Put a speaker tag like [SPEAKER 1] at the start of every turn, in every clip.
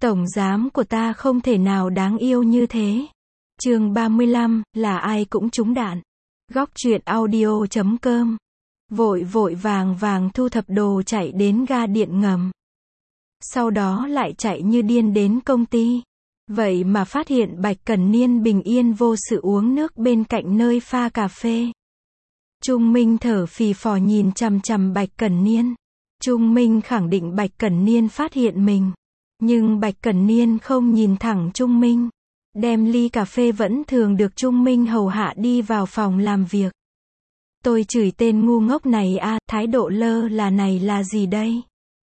[SPEAKER 1] Tổng giám của ta không thể nào đáng yêu như thế. Chương 35, là ai cũng trúng đạn. Góc truyện audio.com. Vội vội vàng vàng thu thập đồ chạy đến ga điện ngầm. Sau đó lại chạy như điên đến công ty. Vậy mà phát hiện Bạch Cẩn Niên bình yên vô sự uống nước bên cạnh nơi pha cà phê. Trung Minh thở phì phò nhìn chằm chằm Bạch Cẩn Niên. Trung Minh khẳng định Bạch Cẩn Niên phát hiện mình. Nhưng Bạch Cẩn Niên không nhìn thẳng Trung Minh. Đem ly cà phê vẫn thường được Trung Minh hầu hạ đi vào phòng làm việc. Tôi chửi tên ngu ngốc này a, thái độ lơ là này là gì đây?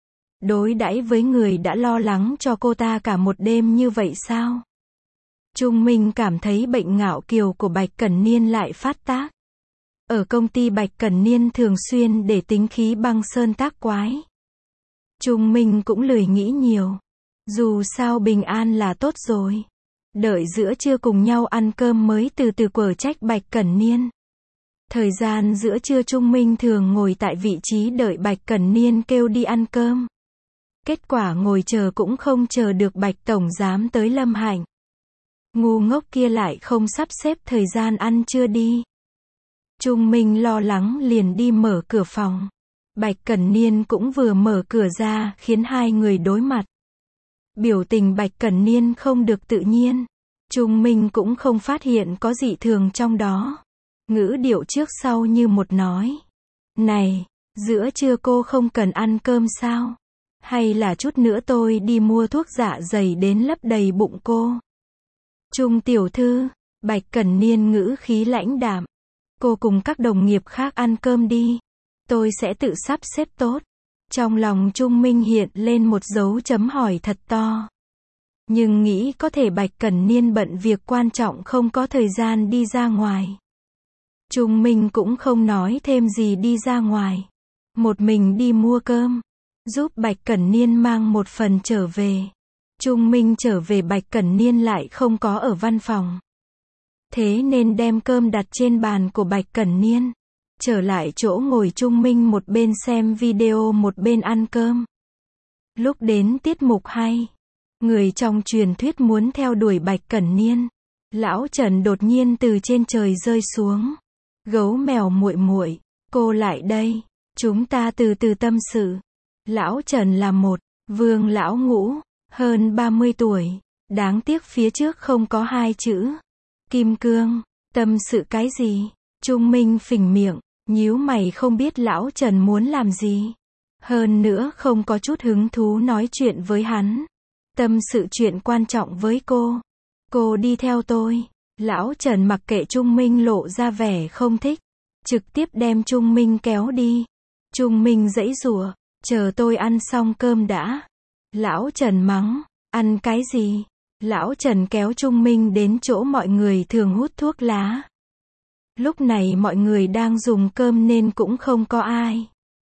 [SPEAKER 1] Đối đãi với người đã lo lắng cho cô ta cả một đêm như vậy sao? Trung Minh cảm thấy bệnh ngạo kiều của Bạch Cẩn Niên lại phát tác. Ở công ty Bạch Cẩn Niên thường xuyên để tính khí băng sơn tác quái. Trung Minh cũng lười nghĩ nhiều. Dù sao bình an là tốt rồi. Đợi giữa trưa cùng nhau ăn cơm mới từ từ quở trách Bạch Cẩn Niên. Thời gian giữa trưa Trung Minh thường ngồi tại vị trí đợi Bạch Cẩn Niên kêu đi ăn cơm. Kết quả ngồi chờ cũng không chờ được Bạch Tổng Giám tới Lâm Hạnh. Ngu ngốc kia lại không sắp xếp thời gian ăn trưa đi. Trung Minh lo lắng liền đi mở cửa phòng. Bạch Cẩn Niên cũng vừa mở cửa ra khiến hai người đối mặt. Biểu tình Bạch Cẩn Niên không được tự nhiên. Trung Minh cũng không phát hiện có dị thường trong đó. Ngữ điệu trước sau như một nói. Này, giữa trưa cô không cần ăn cơm sao? Hay là chút nữa tôi đi mua thuốc dạ dày đến lấp đầy bụng cô? Trung tiểu thư, Bạch Cẩn Niên ngữ khí lãnh đạm. Cô cùng các đồng nghiệp khác ăn cơm đi. Tôi sẽ tự sắp xếp tốt. Trong lòng Trung Minh hiện lên một dấu chấm hỏi thật to. Nhưng nghĩ có thể Bạch Cẩn Niên bận việc quan trọng không có thời gian đi ra ngoài. Trung Minh cũng không nói thêm gì đi ra ngoài. Một mình đi mua cơm. Giúp Bạch Cẩn Niên mang một phần trở về. Trung Minh trở về Bạch Cẩn Niên lại không có ở văn phòng. Thế nên đem cơm đặt trên bàn của Bạch Cẩn Niên. Trở lại chỗ ngồi Trung Minh một bên xem video một bên ăn cơm. Lúc đến tiết mục hay. Người trong truyền thuyết muốn theo đuổi Bạch Cẩn Niên. Lão Trần đột nhiên từ trên trời rơi xuống. Gấu mèo muội muội, cô lại đây. Chúng ta từ từ tâm sự. Lão Trần là một vương lão ngũ, hơn 30 tuổi. Đáng tiếc phía trước không có hai chữ. Kim cương, tâm sự cái gì? Trung Minh phình miệng, nhíu mày không biết lão Trần muốn làm gì. Hơn nữa không có chút hứng thú nói chuyện với hắn. Tâm sự chuyện quan trọng với cô. Cô đi theo tôi. Lão Trần mặc kệ Trung Minh lộ ra vẻ không thích. Trực tiếp đem Trung Minh kéo đi. Trung Minh giãy giụa. Chờ tôi ăn xong cơm đã. Lão Trần mắng. Ăn cái gì? Lão Trần kéo Trung Minh đến chỗ mọi người thường hút thuốc lá. Lúc này mọi người đang dùng cơm nên cũng không có ai.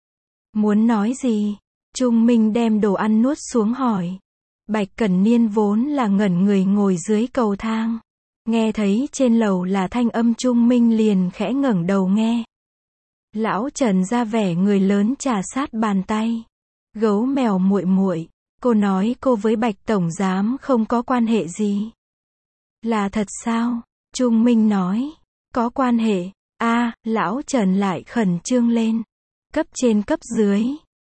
[SPEAKER 1] Muốn nói gì? Trung Minh đem đồ ăn nuốt xuống hỏi. Bạch Cẩn Niên vốn là ngẩn người ngồi dưới cầu thang. Nghe thấy trên lầu là thanh âm Trung Minh liền khẽ ngẩng đầu nghe. Lão Trần ra vẻ người lớn trà sát bàn tay. Gấu mèo muội muội, cô nói cô với Bạch Tổng Giám không có quan hệ gì. Là thật sao? Trung Minh nói. Có quan hệ. Lão Trần lại khẩn trương lên. Cấp trên cấp dưới.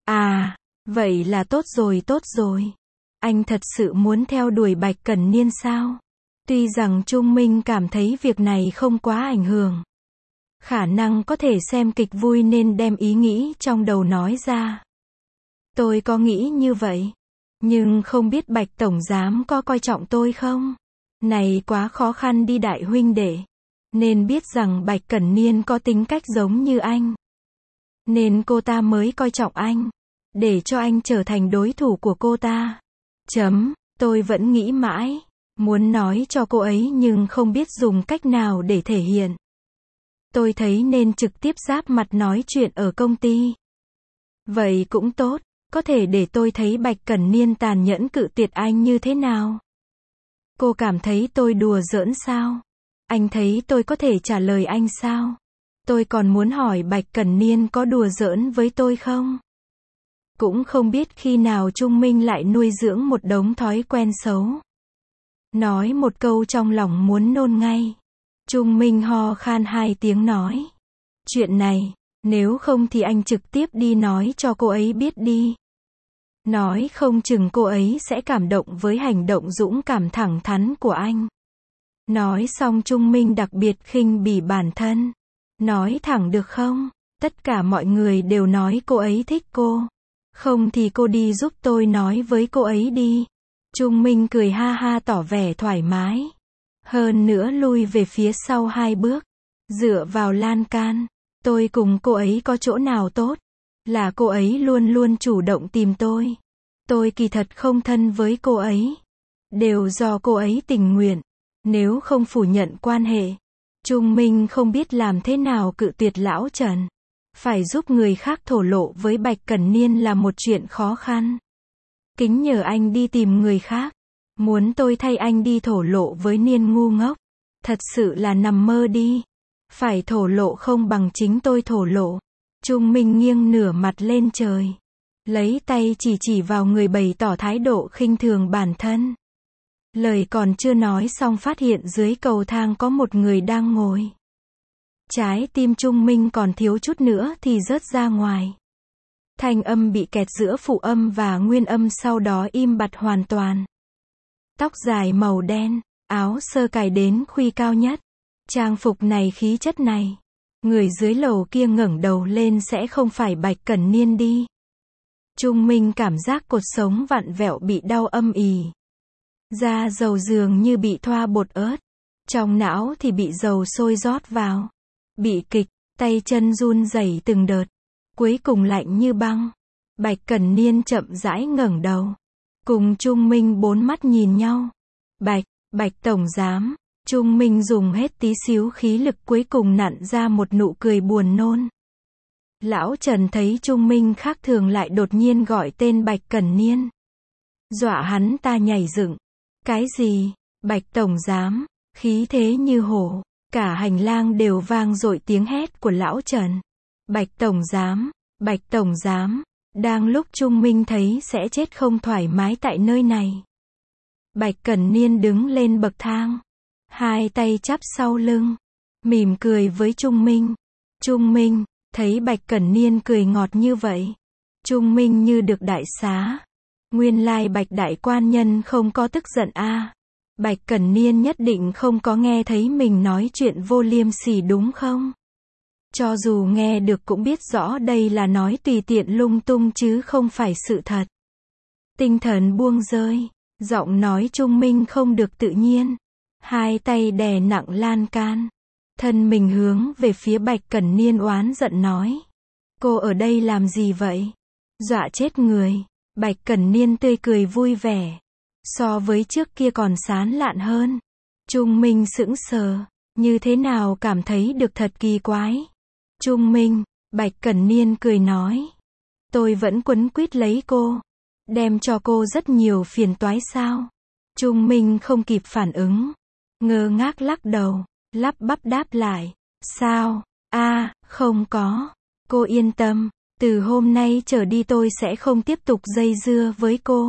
[SPEAKER 1] Vậy là tốt rồi. Anh thật sự muốn theo đuổi Bạch Cẩn Niên sao? Tuy rằng Trung Minh cảm thấy việc này không quá ảnh hưởng. Khả năng có thể xem kịch vui nên đem ý nghĩ trong đầu nói ra. Tôi có nghĩ như vậy. Nhưng không biết Bạch Tổng Giám có coi trọng tôi không? Này quá khó khăn đi đại huynh đệ. Nên biết rằng Bạch Cẩn Niên có tính cách giống như anh. Nên cô ta mới coi trọng anh. Để cho anh trở thành đối thủ của cô ta. Tôi vẫn nghĩ mãi. Muốn nói cho cô ấy nhưng không biết dùng cách nào để thể hiện. Tôi thấy nên trực tiếp giáp mặt nói chuyện ở công ty. Vậy cũng tốt. Có thể để tôi thấy Bạch Cẩn Niên tàn nhẫn cự tuyệt anh như thế nào? Cô cảm thấy tôi đùa giỡn sao? Anh thấy tôi có thể trả lời anh sao? Tôi còn muốn hỏi Bạch Cẩn Niên có đùa giỡn với tôi không? Cũng không biết khi nào Trung Minh lại nuôi dưỡng một đống thói quen xấu. Nói một câu trong lòng muốn nôn ngay. Trung Minh ho khan 2 tiếng nói. Chuyện này, nếu không thì anh trực tiếp đi nói cho cô ấy biết đi. Nói không chừng cô ấy sẽ cảm động với hành động dũng cảm thẳng thắn của anh. Nói xong Trung Minh đặc biệt khinh bỉ bản thân. Nói thẳng được không? Tất cả mọi người đều nói cô ấy thích cô. Không thì cô đi giúp tôi nói với cô ấy đi. Trung Minh cười ha ha tỏ vẻ thoải mái. Hơn nữa lui về phía sau 2 bước. Dựa vào lan can. Tôi cùng cô ấy có chỗ nào tốt? Là cô ấy luôn luôn chủ động tìm tôi. Tôi kỳ thật không thân với cô ấy. Đều do cô ấy tình nguyện. Nếu không phủ nhận quan hệ. Trung Minh không biết làm thế nào cự tuyệt lão Trần. Phải giúp người khác thổ lộ với Bạch Cẩn Niên là một chuyện khó khăn. Kính nhờ anh đi tìm người khác. Muốn tôi thay anh đi thổ lộ với Niên ngu ngốc. Thật sự là nằm mơ đi. Phải thổ lộ không bằng chính tôi thổ lộ. Trung Minh nghiêng nửa mặt lên trời. Lấy tay chỉ vào người bày tỏ thái độ khinh thường bản thân. Lời còn chưa nói xong phát hiện dưới cầu thang có một người đang ngồi. Trái tim Trung Minh còn thiếu chút nữa thì rớt ra ngoài. Thanh âm bị kẹt giữa phụ âm và nguyên âm sau đó im bặt hoàn toàn. Tóc dài màu đen, áo sơ cài đến khuy cao nhất. Trang phục này khí chất này. Người dưới lầu kia ngẩng đầu lên sẽ không phải Bạch Cẩn Niên đi. Trung Minh cảm giác cột sống vặn vẹo bị đau âm ỉ. Da dầu dường như bị thoa bột ớt. Trong não thì bị dầu sôi rót vào. Bị kịch, tay chân run rẩy từng đợt. Cuối cùng lạnh như băng. Bạch Cẩn Niên chậm rãi ngẩng đầu. Cùng Trung Minh 4 mắt nhìn nhau. Bạch Tổng Giám. Trung Minh dùng hết tí xíu khí lực cuối cùng nặn ra một nụ cười buồn nôn. Lão Trần thấy Trung Minh khác thường lại đột nhiên gọi tên Bạch Cẩn Niên. Dọa hắn ta nhảy dựng. Cái gì? Bạch Tổng Giám. Khí thế như hổ. Cả hành lang đều vang dội tiếng hét của lão Trần. Bạch Tổng Giám. Bạch Tổng Giám. Đang lúc Trung Minh thấy sẽ chết không thoải mái tại nơi này. Bạch Cẩn Niên đứng lên bậc thang. 2 tay chắp sau lưng. Mỉm cười với Trung Minh. Trung Minh, thấy Bạch Cẩn Niên cười ngọt như vậy. Trung Minh như được đại xá. Nguyên lai Bạch Đại Quan Nhân không có tức giận a. Bạch Cẩn Niên nhất định không có nghe thấy mình nói chuyện vô liêm sỉ đúng không? Cho dù nghe được cũng biết rõ đây là nói tùy tiện lung tung chứ không phải sự thật. Tinh thần buông rơi. Giọng nói Trung Minh không được tự nhiên. 2 tay đè nặng lan can. Thân mình hướng về phía Bạch Cẩn Niên oán giận nói. Cô ở đây làm gì vậy? Dọa chết người. Bạch Cẩn Niên tươi cười vui vẻ. So với trước kia còn sán lạn hơn. Trung Minh sững sờ. Như thế nào cảm thấy được thật kỳ quái. Trung Minh, Bạch Cẩn Niên cười nói. Tôi vẫn quấn quýt lấy cô. Đem cho cô rất nhiều phiền toái sao? Trung Minh không kịp phản ứng. Ngơ ngác lắc đầu. Lắp bắp đáp lại. Sao? Không có. Cô yên tâm. Từ hôm nay trở đi tôi sẽ không tiếp tục dây dưa với cô.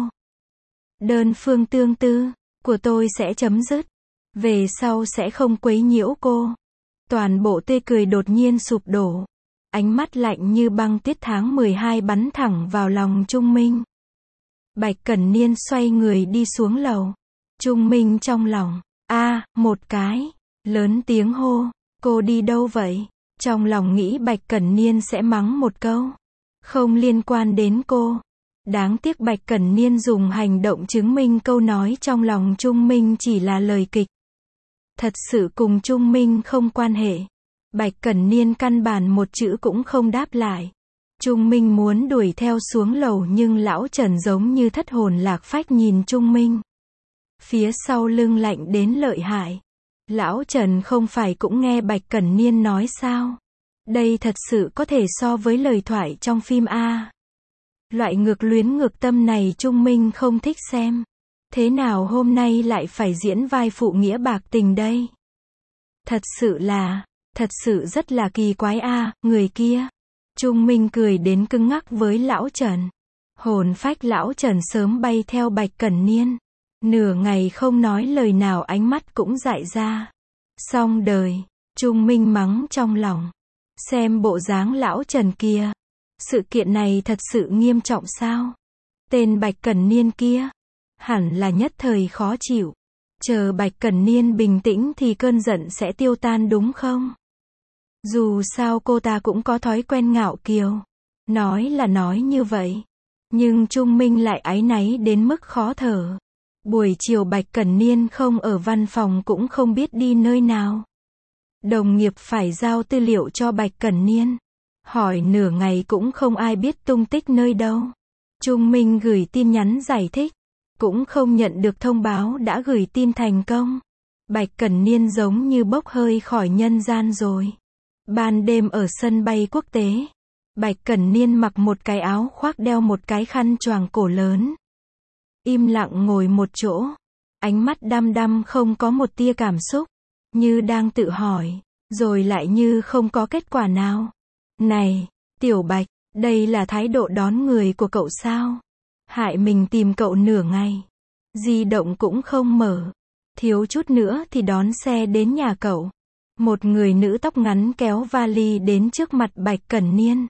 [SPEAKER 1] Đơn phương tương tư của tôi sẽ chấm dứt. Về sau sẽ không quấy nhiễu cô. Toàn bộ tươi cười đột nhiên sụp đổ. Ánh mắt lạnh như băng tiết tháng 12 bắn thẳng vào lòng Trung Minh. Bạch Cẩn Niên xoay người đi xuống lầu. Trung Minh trong lòng. Một cái. Lớn tiếng hô. Cô đi đâu vậy? Trong lòng nghĩ Bạch Cẩn Niên sẽ mắng một câu. Không liên quan đến cô. Đáng tiếc Bạch Cẩn Niên dùng hành động chứng minh câu nói trong lòng Trung Minh chỉ là lời kịch. Thật sự cùng Trung Minh không quan hệ. Bạch Cẩn Niên căn bản một chữ cũng không đáp lại. Trung Minh muốn đuổi theo xuống lầu nhưng lão Trần giống như thất hồn lạc phách nhìn Trung Minh. Phía sau lưng lạnh đến lợi hại. Lão Trần không phải cũng nghe Bạch Cẩn Niên nói sao? Đây thật sự có thể so với lời thoại trong phim A. Loại ngược luyến ngược tâm này Trung Minh không thích xem. Thế nào hôm nay lại phải diễn vai phụ nghĩa bạc tình đây? Thật sự rất là kỳ quái a, người kia. Trung Minh cười đến cứng ngắc với lão Trần. Hồn phách lão Trần sớm bay theo Bạch Cẩn Niên. Nửa ngày không nói lời nào, ánh mắt cũng dại ra. Xong đời, Trung Minh mắng trong lòng. Xem bộ dáng lão Trần kia. Sự kiện này thật sự nghiêm trọng sao? Tên Bạch Cẩn Niên kia, hẳn là nhất thời khó chịu. Chờ Bạch Cẩn Niên bình tĩnh thì cơn giận sẽ tiêu tan đúng không? Dù sao cô ta cũng có thói quen ngạo kiều. Nói là nói như vậy. Nhưng Trung Minh lại áy náy đến mức khó thở. Buổi chiều Bạch Cẩn Niên không ở văn phòng cũng không biết đi nơi nào. Đồng nghiệp phải giao tư liệu cho Bạch Cẩn Niên. Hỏi nửa ngày cũng không ai biết tung tích nơi đâu. Trung Minh gửi tin nhắn giải thích. Cũng không nhận được thông báo đã gửi tin thành công. Bạch Cẩn Niên giống như bốc hơi khỏi nhân gian rồi. Ban đêm ở sân bay quốc tế, Bạch Cẩn Niên mặc một cái áo khoác, đeo một cái khăn choàng cổ lớn. Im lặng ngồi một chỗ. Ánh mắt đăm đăm không có một tia cảm xúc. Như đang tự hỏi, rồi lại như không có kết quả nào. Này, Tiểu Bạch, đây là thái độ đón người của cậu sao? Hại mình tìm cậu nửa ngày. Di động cũng không mở. Thiếu chút nữa thì đón xe đến nhà cậu. Một người nữ tóc ngắn kéo vali đến trước mặt Bạch Cẩn Niên.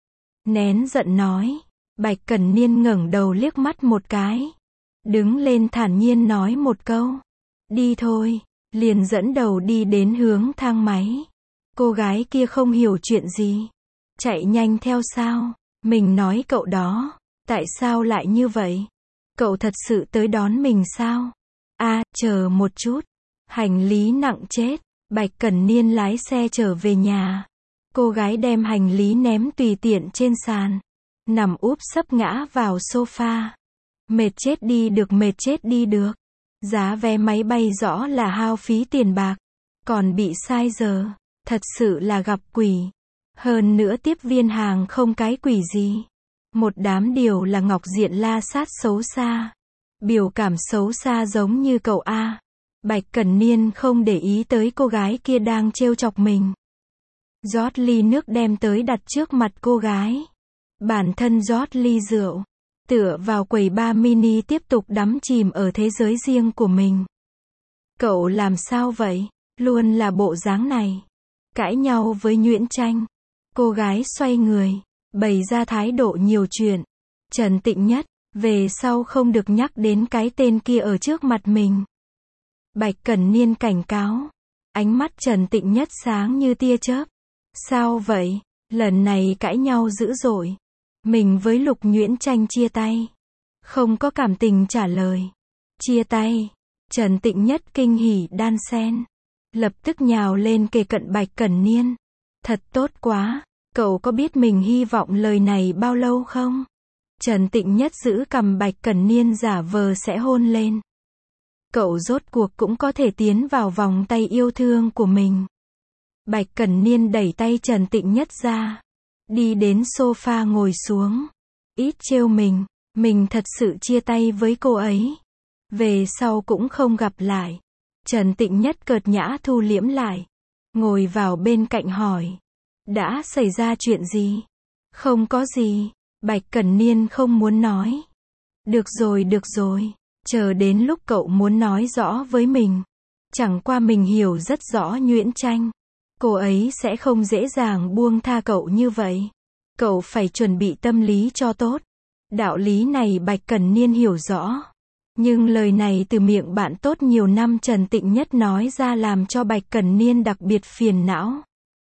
[SPEAKER 1] Nén giận nói. Bạch Cẩn Niên ngẩng đầu liếc mắt một cái. Đứng lên thản nhiên nói một câu. Đi thôi. Liền dẫn đầu đi đến hướng thang máy. Cô gái kia không hiểu chuyện gì. Chạy nhanh theo sao? Mình nói cậu đó. Tại sao lại như vậy? Cậu thật sự tới đón mình sao? Chờ một chút. Hành lý nặng chết. Bạch Cẩn Niên lái xe trở về nhà. Cô gái đem hành lý ném tùy tiện trên sàn. Nằm úp sấp ngã vào sofa. Mệt chết đi được, mệt chết đi được. Giá vé máy bay rõ là hao phí tiền bạc. Còn bị sai giờ. Thật sự là gặp quỷ. Hơn nữa tiếp viên hàng không cái quỷ gì. Một đám điều là ngọc diện la sát xấu xa. Biểu cảm xấu xa giống như cậu A. Bạch Cẩn Niên không để ý tới cô gái kia đang trêu chọc mình. Rót ly nước đem tới đặt trước mặt cô gái. Bản thân rót ly rượu. Tựa vào quầy bar mini tiếp tục đắm chìm ở thế giới riêng của mình. Cậu làm sao vậy? Luôn là bộ dáng này. Cãi nhau với Nhuyễn Tranh. Cô gái xoay người. Bày ra thái độ nhiều chuyện. Trần Tịnh Nhất, về sau không được nhắc đến cái tên kia ở trước mặt mình. Bạch Cẩn Niên cảnh cáo. Ánh mắt Trần Tịnh Nhất sáng như tia chớp. Sao vậy? Lần này cãi nhau dữ dội. Mình với Lục Nhuyễn Tranh chia tay. Không có cảm tình trả lời. Chia tay. Trần Tịnh Nhất kinh hỉ đan xen. Lập tức nhào lên kề cận Bạch Cẩn Niên. Thật tốt quá. Cậu có biết mình hy vọng lời này bao lâu không? Trần Tịnh Nhất giữ cằm Bạch Cẩn Niên giả vờ sẽ hôn lên. Cậu rốt cuộc cũng có thể tiến vào vòng tay yêu thương của mình. Bạch Cẩn Niên đẩy tay Trần Tịnh Nhất ra. Đi đến sofa ngồi xuống. Ít trêu mình thật sự chia tay với cô ấy. Về sau cũng không gặp lại. Trần Tịnh Nhất cợt nhã thu liễm lại. Ngồi vào bên cạnh hỏi. Đã xảy ra chuyện gì? Không có gì. Bạch Cẩn Niên không muốn nói. Được rồi. Chờ đến lúc cậu muốn nói rõ với mình. Chẳng qua mình hiểu rất rõ Nhuyễn Tranh. Cô ấy sẽ không dễ dàng buông tha cậu như vậy. Cậu phải chuẩn bị tâm lý cho tốt. Đạo lý này Bạch Cẩn Niên hiểu rõ. Nhưng lời này từ miệng bạn tốt nhiều năm Trần Tịnh Nhất nói ra làm cho Bạch Cẩn Niên đặc biệt phiền não.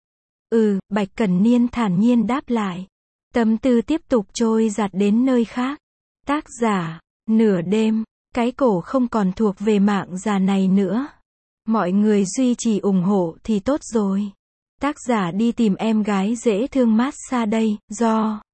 [SPEAKER 1] Bạch Cẩn Niên thản nhiên đáp lại. Tâm tư tiếp tục trôi dạt đến nơi khác. Tác giả, nửa đêm, cái cổ không còn thuộc về mạng già này nữa. Mọi người duy trì ủng hộ thì tốt rồi. Tác giả đi tìm em gái dễ thương massage đây, do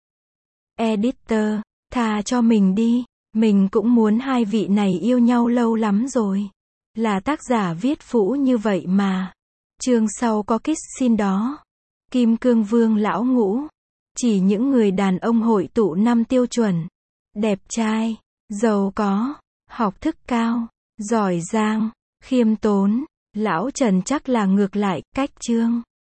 [SPEAKER 1] Editor, tha cho mình đi. Mình cũng muốn hai vị này yêu nhau lâu lắm rồi. Là tác giả viết phũ như vậy mà. Chương sau có kiss scene đó. Kim Cương Vương lão ngũ. Chỉ những người đàn ông hội tụ 5 tiêu chuẩn. Đẹp trai, giàu có, học thức cao, giỏi giang, khiêm tốn. Lão Trần chắc là ngược lại, cách chương.